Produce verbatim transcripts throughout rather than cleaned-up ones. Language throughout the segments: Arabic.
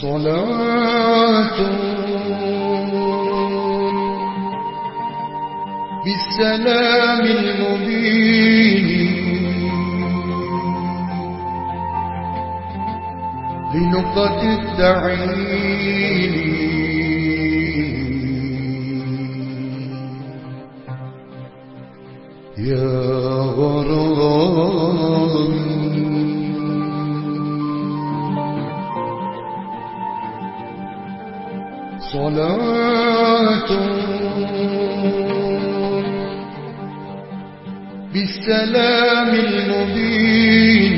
صلاة بالسلام المبين لنقطة التعيين يا غرامي صلاة بالسلام المبين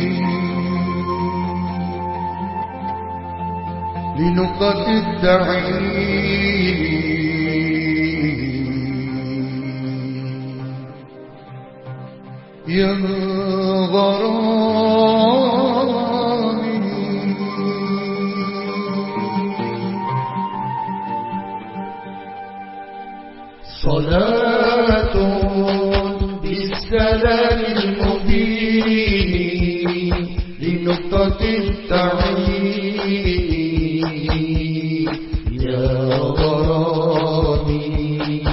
لنقطة التعيين يا غرامي صلاة بالسلام المبين لنقطة التعيين يا غرامي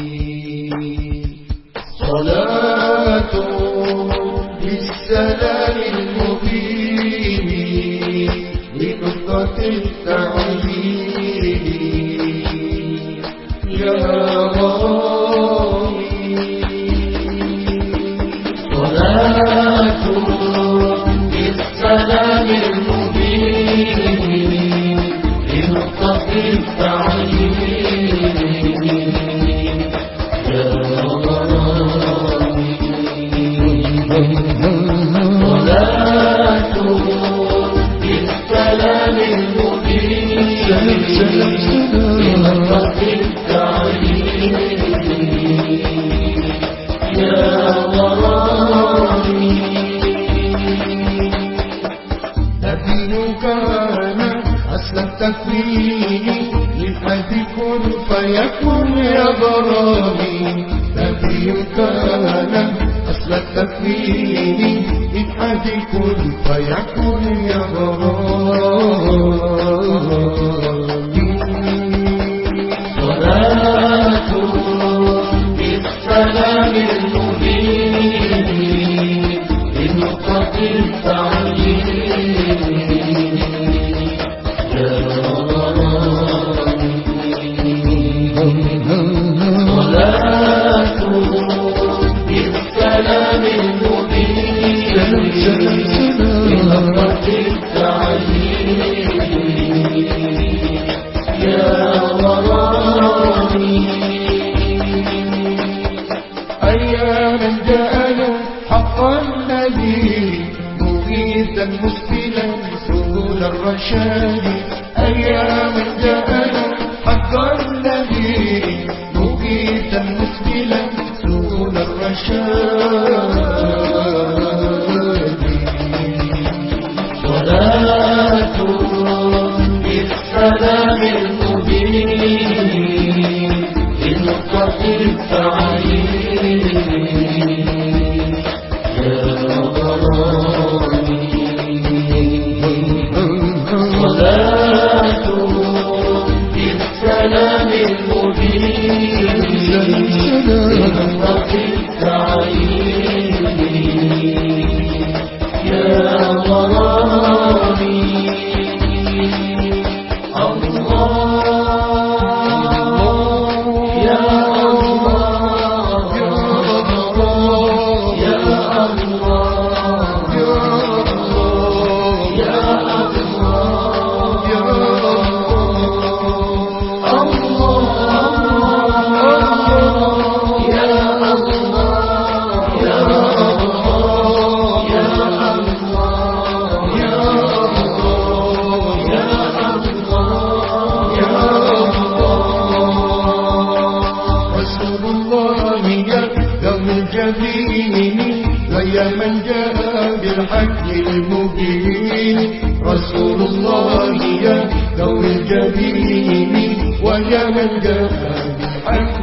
صلاة بالسلام المبين لنقطة التعيين يا غرامي صلاة بالسلام المبين لنقطة التعيين يا غرامي صلاة بالسلام المبين لنقطة التعيين يا غرامي نبيك أنا أصل التكوين للحد كن فيكن يا غرامي نبيك أنا أصل التكوين للحد كن فيكن يا غرامي صلاة بالسلام المبين لنقطة التعيين يا غرامي صلاة بالسلام المبين لنقطة التعيين يا غرامي أياما جاءنا حقا الذي مغيثا مسبلا سبل الرشاد أياما جاءنا حقا الذي مغيثا مسبلا سبل الرشاد صلاة بالسلام المبين لنقطة التعيين يا غرامي صلاة بالسلام المبين لنقطة التعيين يا غرامي ويا من جاء بالحق المبين رسول الله يا ذوي الجبين ويا من جاء بالحق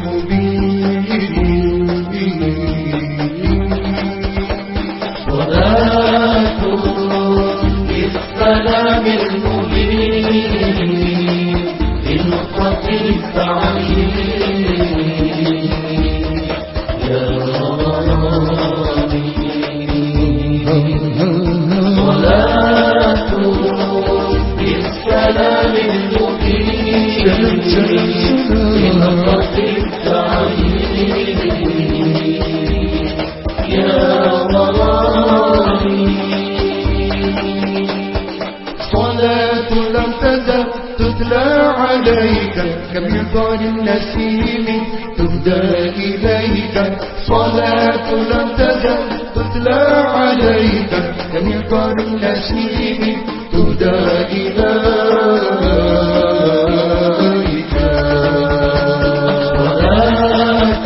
المبين صلاة بالسلام المبين التعليم يا ربي صلاة بالسلام المبين بنظرة التعليم يا ربي صلاة لم تزل تتلى عليك كمطر النسيم تهدى إليك صلاة لم تزل تتلى عليك كمطر النسيم تهدى إليك صلاة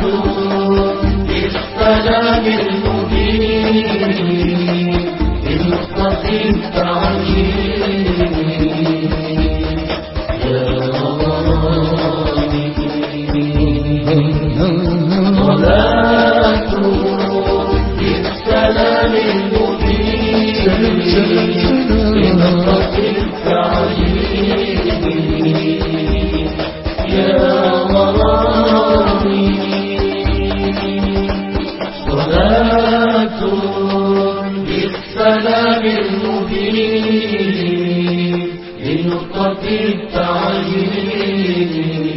بالسلام المبين بنقطة التعليم يا ربي صلاة بالسلام المبين بنقطة التعليم يا ربي صلاة بالسلام المبين لنقطة التعليم